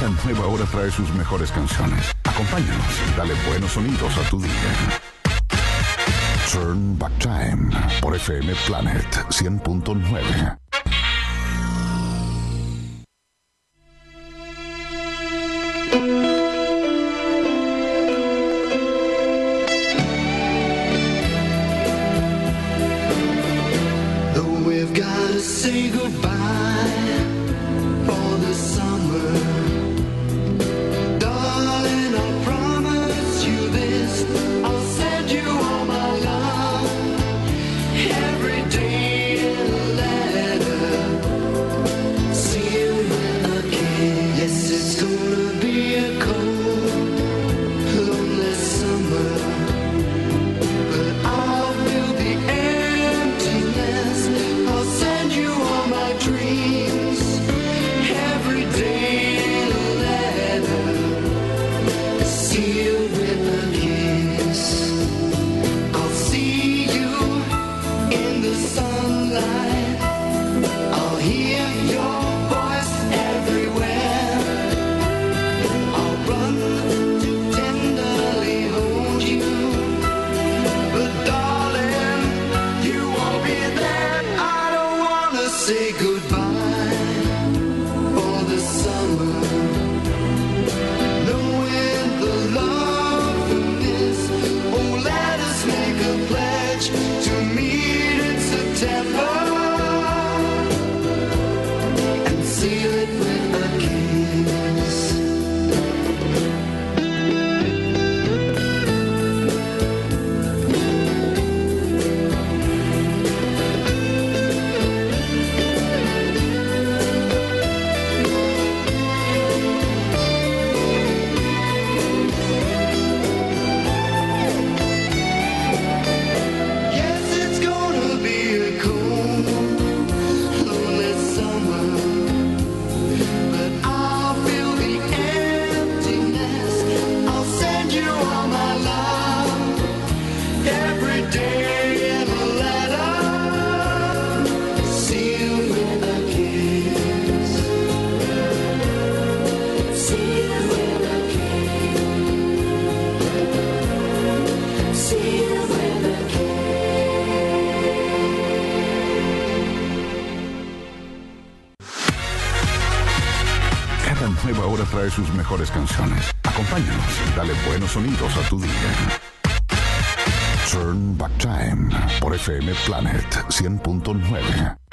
Cada nueva hora trae sus mejores canciones. Acompáñanos y dale buenos sonidos a tu día. Turn Back Time por FM Planet 100.9. Say goodbye for the summer, darling. I promise you this. I'll send you all my love every day in a letter. See you with a kiss. Yes, it's gonna be a cold, lonely summer, but I'll feel the emptiness. I'll send you all my dreams every day in a letter. See you with a kiss. I'll see you in the sunlight. I'll hear your voice everywhere. I'll run to tenderly hold you, but darling, you won't be there. I don't wanna say goodbye for the summer, knowing the love in this. Oh, let us make a pledge to meet in September and seal it with a kiss. Yes, it's gonna be a cold, lonely summer, but I'll feel the emptiness. I'll send you all my love every day in a letter. See you with a kiss. See you with a kiss. See you with a kiss. Cada nueva hora trae sus mejores canciones. Acompáñanos y dale buenos sonidos a tu día. Turn Back Time por FM Planet 100.9.